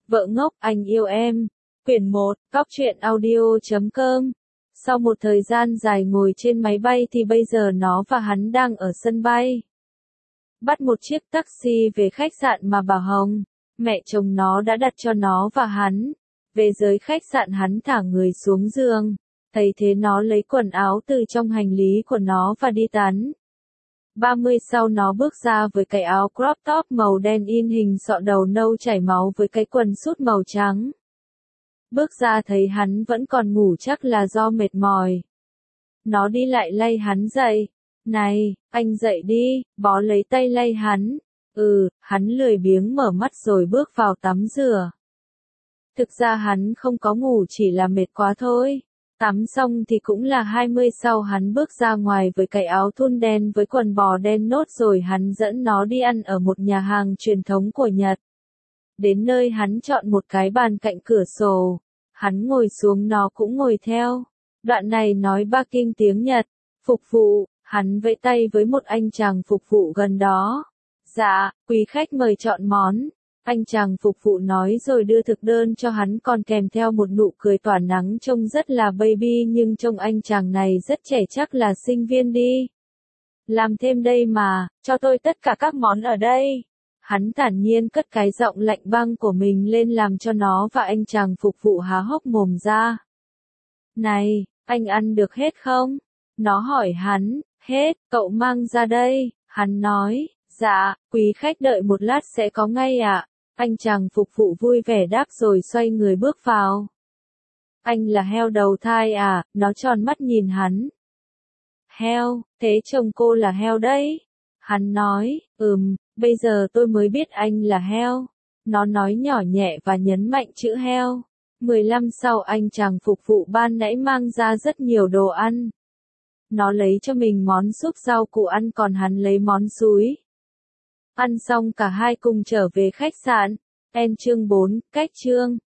Vợ ngốc, anh yêu em. Quyển 1, Cóc truyện audio.com. Sau một thời gian dài ngồi trên máy bay thì bây giờ nó và hắn đang ở sân bay. Bắt một chiếc taxi về khách sạn mà bà Hồng, mẹ chồng nó đã đặt cho nó và hắn. Về dưới khách sạn hắn thả người xuống giường. Thấy thế nó lấy quần áo từ trong hành lý của nó và đi tắm. 30 sau nó bước ra với cái áo crop top màu đen in hình sọ đầu nâu chảy máu với cái quần sút màu trắng. Bước ra thấy hắn vẫn còn ngủ chắc là do mệt mỏi. Nó đi lại lay hắn dậy. Này, anh dậy đi, bó lấy tay lay hắn. Hắn lười biếng mở mắt rồi bước vào tắm rửa. Thực ra hắn không có ngủ chỉ là mệt quá thôi. Tắm xong thì cũng là 20 sau hắn bước ra ngoài với cái áo thun đen với quần bò đen nốt rồi hắn dẫn nó đi ăn ở một nhà hàng truyền thống của Nhật. Đến nơi hắn chọn một cái bàn cạnh cửa sổ. Hắn ngồi xuống nó cũng ngồi theo. Đoạn này nói ba kinh tiếng Nhật. Phục vụ, hắn vẫy tay với một anh chàng phục vụ gần đó. Dạ, quý khách mời chọn món. Anh chàng phục vụ nói rồi đưa thực đơn cho hắn còn kèm theo một nụ cười tỏa nắng trông rất là baby nhưng trông anh chàng này rất trẻ chắc là sinh viên đi. Làm thêm đây mà, cho tôi tất cả các món ở đây. Hắn thản nhiên cất cái giọng lạnh băng của mình lên làm cho nó và anh chàng phục vụ há hốc mồm ra. Này, anh ăn được hết không? Nó hỏi hắn, hết, cậu mang ra đây. Hắn nói, dạ, quý khách đợi một lát sẽ có ngay ạ. Anh chàng phục vụ vui vẻ đáp rồi xoay người bước vào. Anh là heo đầu thai à? Nó tròn mắt nhìn hắn. Heo, thế chồng cô là heo đấy. Hắn nói, bây giờ tôi mới biết anh là heo. Nó nói nhỏ nhẹ và nhấn mạnh chữ heo. 15 sau anh chàng phục vụ ban nãy mang ra rất nhiều đồ ăn. Nó lấy cho mình món súp rau củ ăn còn hắn lấy món súi. Ăn xong cả hai cùng trở về khách sạn. Chương 4, cách chương.